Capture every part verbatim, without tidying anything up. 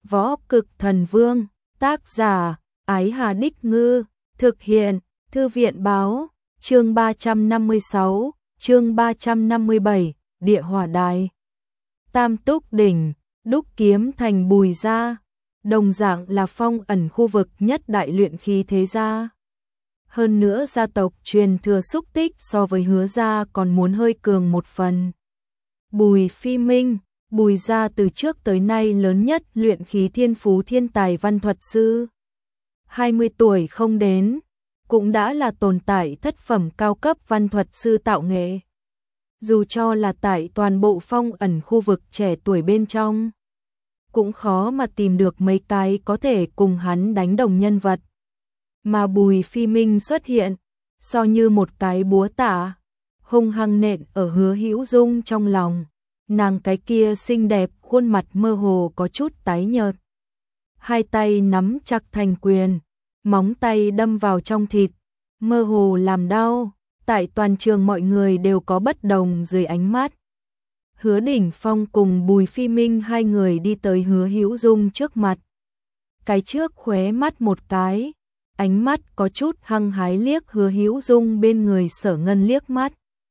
Võ Cực Thần Vương, tác giả, Ái Hà Đích Ngư, thực hiện, Thư viện Báo, chương ba trăm năm mươi sáu, chương ba trăm năm mươi bảy, Địa Hỏa Đài. Tam Túc Đỉnh, đúc kiếm thành Bùi gia, đồng dạng là phong ẩn khu vực nhất đại luyện khí thế gia. Hơn nữa gia tộc truyền thừa xúc tích so với Hứa gia còn muốn hơi cường một phần. Bùi Phi Minh, Bùi gia từ trước tới nay lớn nhất luyện khí thiên phú thiên tài văn thuật sư. hai mươi tuổi không đến, cũng đã là tồn tại thất phẩm cao cấp văn thuật sư tạo nghệ. Dù cho là tại toàn bộ phong ẩn khu vực trẻ tuổi bên trong, cũng khó mà tìm được mấy cái có thể cùng hắn đánh đồng nhân vật. Mà Bùi Phi Minh xuất hiện, so như một cái búa tạ, hung hăng nện ở Hứa Hữu Dung trong lòng. Nàng cái kia xinh đẹp, khuôn mặt mơ hồ có chút tái nhợt. Hai tay nắm chặt thành quyền, móng tay đâm vào trong thịt, mơ hồ làm đau. Tại toàn trường mọi người đều có bất đồng dưới ánh mắt. Hứa Đỉnh Phong cùng Bùi Phi Minh hai người đi tới Hứa Hữu Dung trước mặt. Cái trước khóe mắt một cái, ánh mắt có chút hăng hái liếc Hứa Hữu Dung bên người Sở Ngân liếc mắt.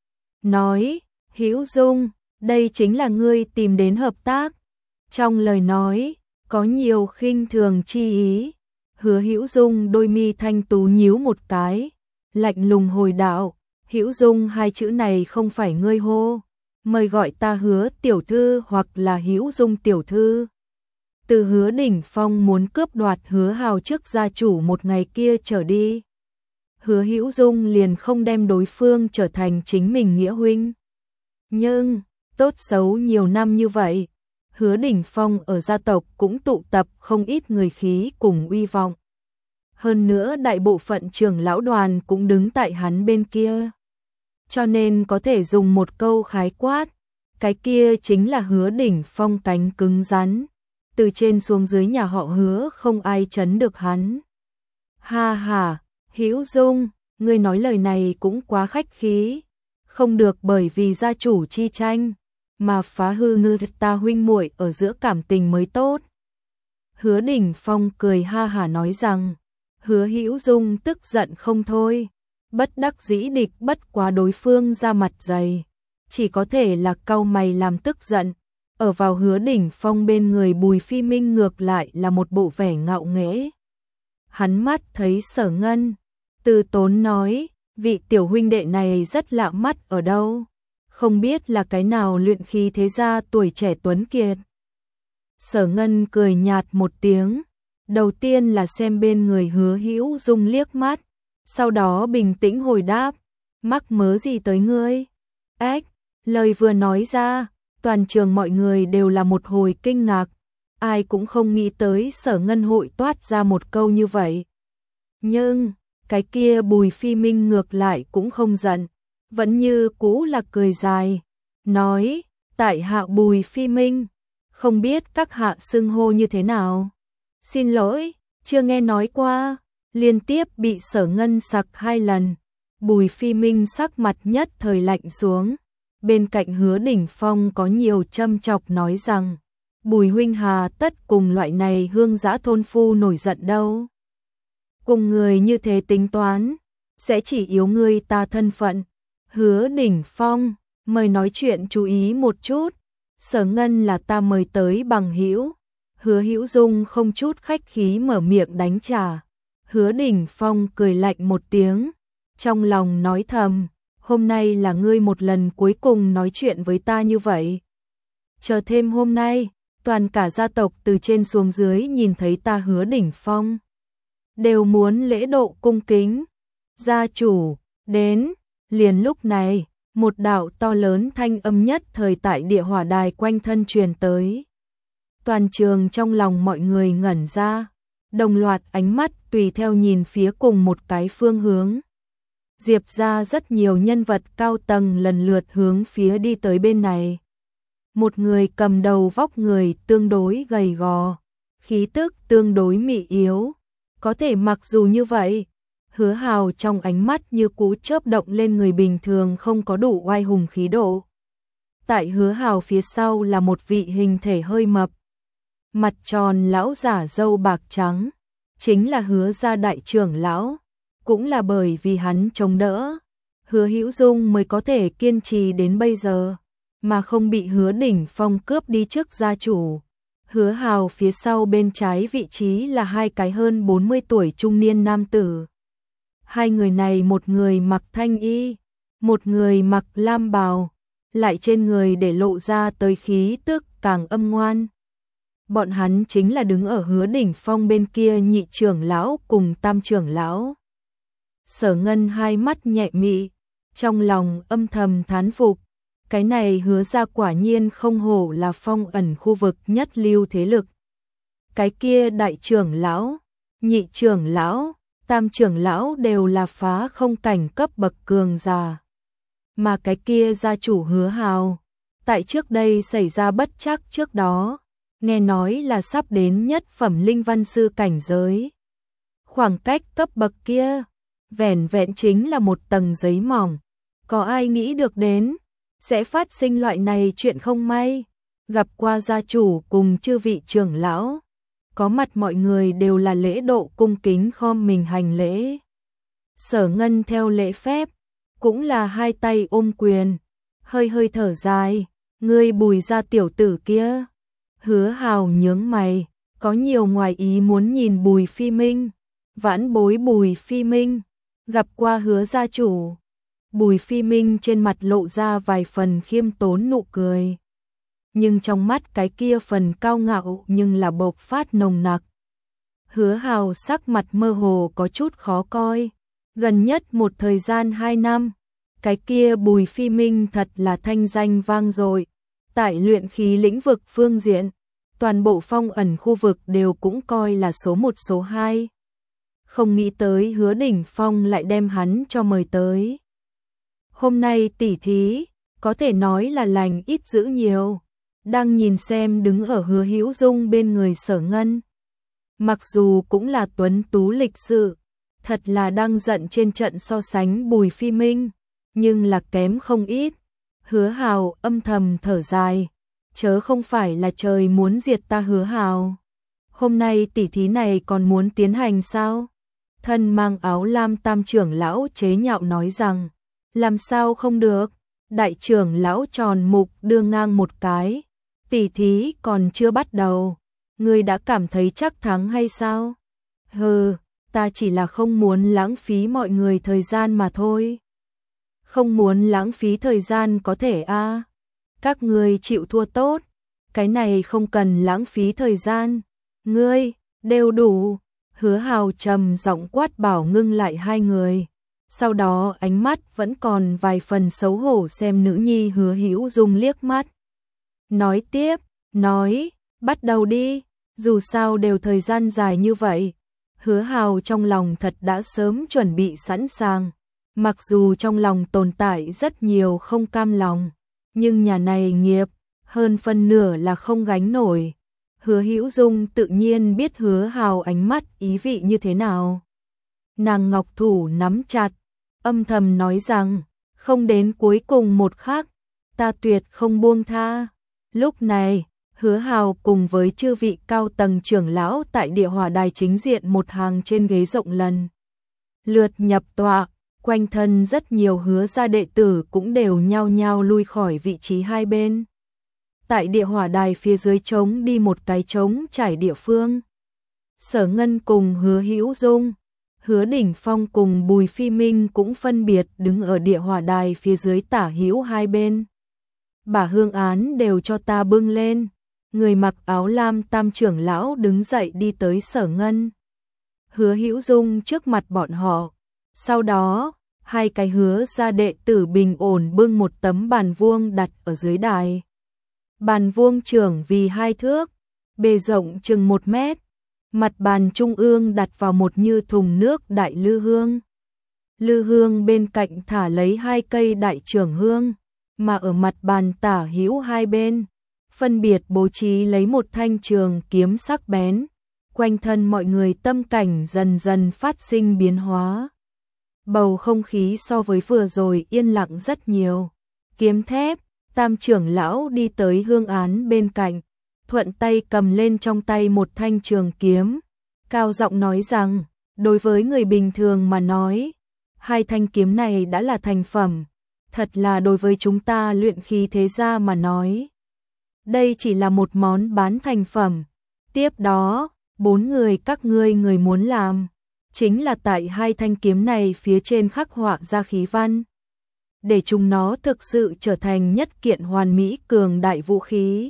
Nói, Hữu Dung, đây chính là ngươi tìm đến hợp tác. Trong lời nói, có nhiều khinh thường chi ý. Hứa Hữu Dung đôi mi thanh tú nhíu một cái, lạnh lùng hồi đạo, Hữu Dung hai chữ này không phải ngươi hô, mời gọi ta Hứa tiểu thư hoặc là Hữu Dung tiểu thư. Từ Hứa Đỉnh Phong muốn cướp đoạt Hứa Hào trước gia chủ một ngày kia trở đi, Hứa Hữu Dung liền không đem đối phương trở thành chính mình nghĩa huynh. Nhưng, tốt xấu nhiều năm như vậy, Hứa Đỉnh Phong ở gia tộc cũng tụ tập không ít người khí cùng uy vọng. Hơn nữa đại bộ phận trưởng lão đoàn cũng đứng tại hắn bên kia. Cho nên có thể dùng một câu khái quát, cái kia chính là Hứa Đỉnh Phong cánh cứng rắn. Từ trên xuống dưới nhà họ Hứa không ai chấn được hắn. Ha ha, Hữu Dung, ngươi nói lời này cũng quá khách khí. Không được bởi vì gia chủ chi tranh mà phá hư ngư ta huynh muội ở giữa cảm tình mới tốt. Hứa Đỉnh Phong cười ha hả nói rằng, Hứa Hữu Dung tức giận không thôi, bất đắc dĩ địch bất quá đối phương ra mặt dày, chỉ có thể là cau mày làm tức giận. Ở vào Hứa Đỉnh Phong bên người Bùi Phi Minh ngược lại là một bộ vẻ ngạo nghễ. Hắn mắt thấy Sở Ngân, từ tốn nói, vị tiểu huynh đệ này rất lạ mắt ở đâu, không biết là cái nào luyện khí thế gia tuổi trẻ tuấn kiệt. Sở Ngân cười nhạt một tiếng, đầu tiên là xem bên người Hứa Hữu Dung liếc mắt, sau đó bình tĩnh hồi đáp, mắc mớ gì tới ngươi? Ếch, lời vừa nói ra, toàn trường mọi người đều là một hồi kinh ngạc, ai cũng không nghĩ tới Sở Ngân hội toát ra một câu như vậy. Nhưng, cái kia Bùi Phi Minh ngược lại cũng không giận, vẫn như cũ là cười dài, nói, tại hạ Bùi Phi Minh, không biết các hạ xưng hô như thế nào. Xin lỗi, chưa nghe nói qua, liên tiếp bị Sở Ngân sặc hai lần. Bùi Phi Minh sắc mặt nhất thời lạnh xuống, bên cạnh Hứa Đỉnh Phong có nhiều châm chọc nói rằng, Bùi huynh hà tất cùng loại này hương dã thôn phu nổi giận đâu. Cùng người như thế tính toán, sẽ chỉ yếu ngươi ta thân phận. Hứa Đỉnh Phong, mời nói chuyện chú ý một chút, Sở Ngân là ta mời tới bằng hữu. Hứa Hữu Dung không chút khách khí mở miệng đánh trả. Hứa Đỉnh Phong cười lạnh một tiếng, trong lòng nói thầm, hôm nay là ngươi một lần cuối cùng nói chuyện với ta như vậy. Chờ thêm hôm nay, toàn cả gia tộc từ trên xuống dưới nhìn thấy ta Hứa Đỉnh Phong, đều muốn lễ độ cung kính. Gia chủ, đến. Liền lúc này, một đạo to lớn thanh âm nhất thời tại địa hỏa đài quanh thân truyền tới. Toàn trường trong lòng mọi người ngẩn ra, đồng loạt ánh mắt tùy theo nhìn phía cùng một cái phương hướng. Diệp ra rất nhiều nhân vật cao tầng lần lượt hướng phía đi tới bên này. Một người cầm đầu vóc người tương đối gầy gò, khí tức tương đối mị yếu. Có thể mặc dù như vậy, Hứa Hào trong ánh mắt như cú chớp động lên người bình thường không có đủ oai hùng khí độ. Tại Hứa Hào phía sau là một vị hình thể hơi mập, mặt tròn lão giả râu bạc trắng, chính là Hứa gia đại trưởng lão, cũng là bởi vì hắn chống đỡ, Hứa Hữu Dung mới có thể kiên trì đến bây giờ, mà không bị Hứa Đỉnh Phong cướp đi trước gia chủ. Hứa Hào phía sau bên trái vị trí là hai cái hơn bốn mươi tuổi trung niên nam tử. Hai người này một người mặc thanh y, một người mặc lam bào, lại trên người để lộ ra tới khí tức càng âm ngoan. Bọn hắn chính là đứng ở Hứa Đỉnh Phong bên kia nhị trưởng lão cùng tam trưởng lão. Sở Ngân hai mắt nhẹ mị, trong lòng âm thầm thán phục. Cái này Hứa gia quả nhiên không hổ là phong ẩn khu vực nhất lưu thế lực. Cái kia đại trưởng lão, nhị trưởng lão, tam trưởng lão đều là phá không cảnh cấp bậc cường giả. Mà cái kia gia chủ Hứa Hào, tại trước đây xảy ra bất trắc trước đó, nghe nói là sắp đến nhất phẩm linh văn sư cảnh giới. Khoảng cách cấp bậc kia, vẻn vẹn chính là một tầng giấy mỏng, có ai nghĩ được đến sẽ phát sinh loại này chuyện không may. Gặp qua gia chủ cùng chư vị trưởng lão, có mặt mọi người đều là lễ độ cung kính khom mình hành lễ. Sở Ngân theo lễ phép, cũng là hai tay ôm quyền, hơi hơi thở dài, ngươi Bùi gia tiểu tử kia. Hứa Hào nhướng mày, có nhiều ngoài ý muốn nhìn Bùi Phi Minh, vãn bối Bùi Phi Minh, gặp qua Hứa gia chủ. Bùi Phi Minh trên mặt lộ ra vài phần khiêm tốn nụ cười, nhưng trong mắt cái kia phần cao ngạo nhưng là bộc phát nồng nặc. Hứa Hào sắc mặt mơ hồ có chút khó coi, gần nhất một thời gian hai năm, cái kia Bùi Phi Minh thật là thanh danh vang dội, tại luyện khí lĩnh vực phương diện, toàn bộ phong ẩn khu vực đều cũng coi là số một số hai. Không nghĩ tới Hứa Đỉnh Phong lại đem hắn cho mời tới. Hôm nay tỉ thí, có thể nói là lành ít dữ nhiều. Đang nhìn xem đứng ở Hứa Hữu Dung bên người Sở Ngân. Mặc dù cũng là tuấn tú lịch sự, thật là đang giận trên trận so sánh Bùi Phi Minh, nhưng là kém không ít. Hứa Hào âm thầm thở dài, chớ không phải là trời muốn diệt ta Hứa Hào. Hôm nay tỉ thí này còn muốn tiến hành sao? Thân mang áo lam tam trưởng lão chế nhạo nói rằng, làm sao không được? Đại trưởng lão tròn mục đưa ngang một cái, tỉ thí còn chưa bắt đầu, ngươi đã cảm thấy chắc thắng hay sao? Hừ, ta chỉ là không muốn lãng phí mọi người thời gian mà thôi. Không muốn lãng phí thời gian có thể a à. Các ngươi chịu thua tốt, cái này không cần lãng phí thời gian. Ngươi, đều đủ. Hứa Hào trầm giọng quát bảo ngưng lại hai người. Sau đó ánh mắt vẫn còn vài phần xấu hổ xem nữ nhi Hứa Hữu Dung liếc mắt. Nói tiếp, nói, bắt đầu đi, dù sao đều thời gian dài như vậy. Hứa Hào trong lòng thật đã sớm chuẩn bị sẵn sàng. Mặc dù trong lòng tồn tại rất nhiều không cam lòng, nhưng nhà này nghiệp, hơn phân nửa là không gánh nổi. Hứa Hữu Dung tự nhiên biết Hứa Hào ánh mắt ý vị như thế nào. Nàng ngọc thủ nắm chặt, âm thầm nói rằng, không đến cuối cùng một khắc, ta tuyệt không buông tha. Lúc này, Hứa Hào cùng với chư vị cao tầng trưởng lão tại địa hỏa đài chính diện một hàng trên ghế rộng lần lượt nhập tọa. Quanh thân rất nhiều Hứa gia đệ tử cũng đều nhao nhao lui khỏi vị trí hai bên. Tại địa hỏa đài phía dưới trống đi một cái trống trải địa phương. Sở Ngân cùng Hứa Hữu Dung, Hứa Đỉnh Phong cùng Bùi Phi Minh cũng phân biệt đứng ở địa hỏa đài phía dưới tả hữu hai bên. Bả hương án đều cho ta bưng lên. Người mặc áo lam tam trưởng lão đứng dậy đi tới Sở Ngân. Hứa Hữu Dung trước mặt bọn họ. Sau đó, hai cái Hứa gia đệ tử bình ổn bưng một tấm bàn vuông đặt ở dưới đài. Bàn vuông trưởng vì hai thước, bề rộng chừng một mét. Mặt bàn trung ương đặt vào một như thùng nước đại lư hương. Lư hương bên cạnh thả lấy hai cây đại trưởng hương, mà ở mặt bàn tả hữu hai bên, phân biệt bố trí lấy một thanh trường kiếm sắc bén. Quanh thân mọi người tâm cảnh dần dần phát sinh biến hóa. Bầu không khí so với vừa rồi yên lặng rất nhiều. Kiếm thép, tam trưởng lão đi tới hương án bên cạnh, thuận tay cầm lên trong tay một thanh trường kiếm, cao giọng nói rằng, đối với người bình thường mà nói, hai thanh kiếm này đã là thành phẩm, thật là đối với chúng ta luyện khí thế gia mà nói. Đây chỉ là một món bán thành phẩm. Tiếp đó, bốn người các ngươi người muốn làm, chính là tại hai thanh kiếm này phía trên khắc họa ra khí văn, để chúng nó thực sự trở thành nhất kiện hoàn mỹ cường đại vũ khí.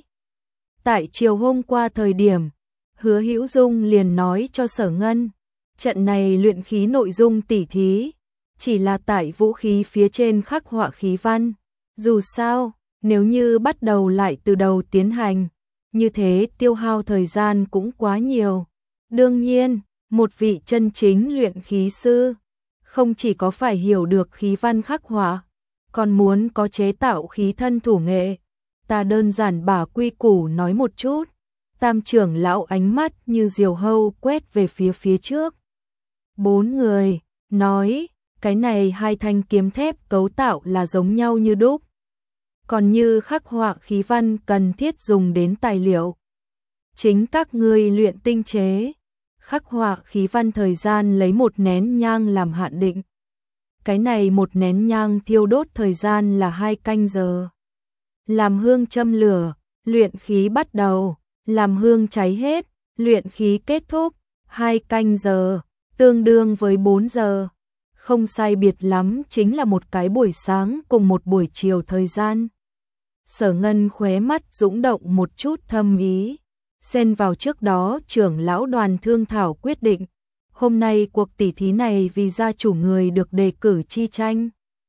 Tại chiều hôm qua thời điểm, Hứa Hữu Dung liền nói cho Sở Ngân, trận này luyện khí nội dung tỉ thí, chỉ là tại vũ khí phía trên khắc họa khí văn. Dù sao, nếu như bắt đầu lại từ đầu tiến hành, như thế tiêu hao thời gian cũng quá nhiều. Đương nhiên, một vị chân chính luyện khí sư, không chỉ có phải hiểu được khí văn khắc họa, còn muốn có chế tạo khí thân thủ nghệ. Ta đơn giản bả quy củ nói một chút. Tam trưởng lão ánh mắt như diều hâu quét về phía phía trước. Bốn người, nói, cái này hai thanh kiếm thép cấu tạo là giống nhau như đúc. Còn như khắc họa khí văn cần thiết dùng đến tài liệu, chính các ngươi luyện tinh chế. Khắc họa khí văn thời gian lấy một nén nhang làm hạn định. Cái này một nén nhang thiêu đốt thời gian là hai canh giờ. Làm hương châm lửa, luyện khí bắt đầu, làm hương cháy hết, luyện khí kết thúc, hai canh giờ, tương đương với bốn giờ. Không sai biệt lắm chính là một cái buổi sáng cùng một buổi chiều thời gian. Sở Ngân khóe mắt dũng động một chút thâm ý, xen vào trước đó trưởng lão đoàn thương thảo quyết định, hôm nay cuộc tỉ thí này vì gia chủ người được đề cử chi tranh.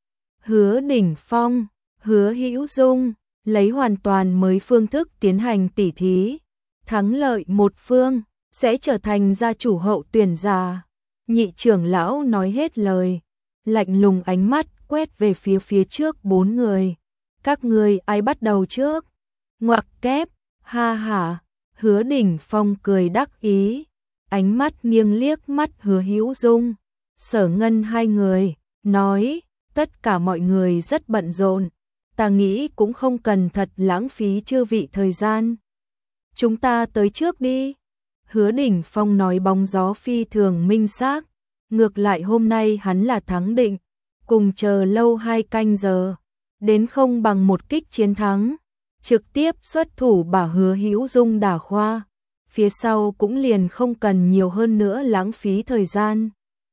Hứa Đỉnh Phong, Hứa Hữu Dung, lấy hoàn toàn mới phương thức tiến hành tỉ thí, thắng lợi một phương, sẽ trở thành gia chủ hậu tuyển giả. Nhị trưởng lão nói hết lời, lạnh lùng ánh mắt quét về phía phía trước bốn người. Các ngươi ai bắt đầu trước? Ngoặc kép, ha hả, Hứa Đỉnh Phong cười đắc ý, ánh mắt nghiêng liếc mắt Hứa Hữu Dung, Sở Ngân hai người, nói, tất cả mọi người rất bận rộn, ta nghĩ cũng không cần thật lãng phí chư vị thời gian. Chúng ta tới trước đi. Hứa Đỉnh Phong nói bóng gió phi thường minh xác, ngược lại hôm nay hắn là thắng định, cùng chờ lâu hai canh giờ, đến không bằng một kích chiến thắng, trực tiếp xuất thủ bảo Hứa Hữu Dung đả khoa, phía sau cũng liền không cần nhiều hơn nữa lãng phí thời gian.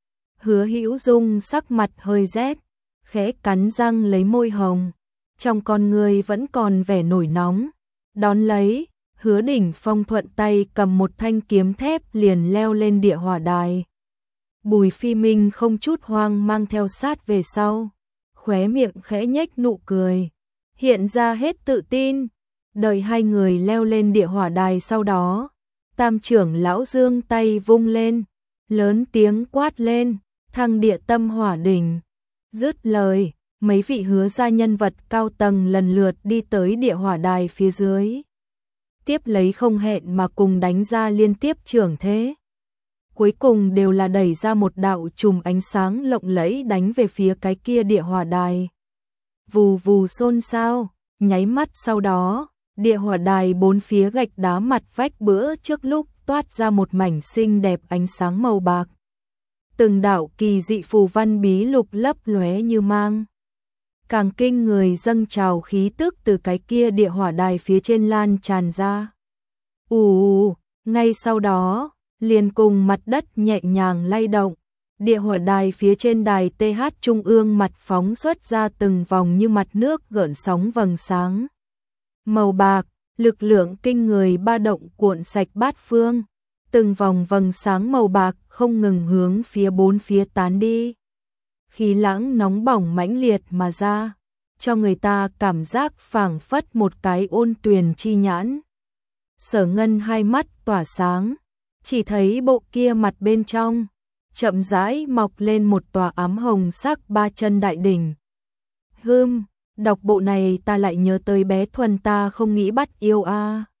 Hứa Hữu Dung sắc mặt hơi rét, khẽ cắn răng lấy môi hồng, trong con người vẫn còn vẻ nổi nóng, đón lấy. Hứa Đỉnh Phong thuận tay cầm một thanh kiếm thép liền leo lên địa hỏa đài. Bùi Phi Minh không chút hoang mang theo sát về sau, khóe miệng khẽ nhếch nụ cười, hiện ra hết tự tin. Đợi hai người leo lên địa hỏa đài sau đó, tam trưởng lão giương tay vung lên, lớn tiếng quát lên, thăng địa tâm hỏa đỉnh. Dứt lời, mấy vị Hứa gia nhân vật cao tầng lần lượt đi tới địa hỏa đài phía dưới. Tiếp lấy không hẹn mà cùng đánh ra liên tiếp trưởng thế. Cuối cùng đều là đẩy ra một đạo chùm ánh sáng lộng lẫy đánh về phía cái kia địa hỏa đài. Vù vù xôn xao, nháy mắt sau đó, địa hỏa đài bốn phía gạch đá mặt vách bữa trước lúc toát ra một mảnh xinh đẹp ánh sáng màu bạc. Từng đạo kỳ dị phù văn bí lục lấp lóe như mang. Càng kinh người dâng trào khí tức từ cái kia địa hỏa đài phía trên lan tràn ra. Ù, ngay sau đó, liền cùng mặt đất nhẹ nhàng lay động, địa hỏa đài phía trên đài tê hát trung ương mặt phóng xuất ra từng vòng như mặt nước gợn sóng vầng sáng. Màu bạc, lực lượng kinh người ba động cuộn sạch bát phương, từng vòng vầng sáng màu bạc không ngừng hướng phía bốn phía tán đi. Khí lãng nóng bỏng mãnh liệt mà ra, cho người ta cảm giác phảng phất một cái ôn tuyền chi nhãn. Sở Ngân hai mắt tỏa sáng, chỉ thấy bộ kia mặt bên trong, chậm rãi mọc lên một tòa ám hồng sắc ba chân đại đỉnh. Hừm, đọc bộ này ta lại nhớ tới bé Thuần ta không nghĩ bắt yêu a.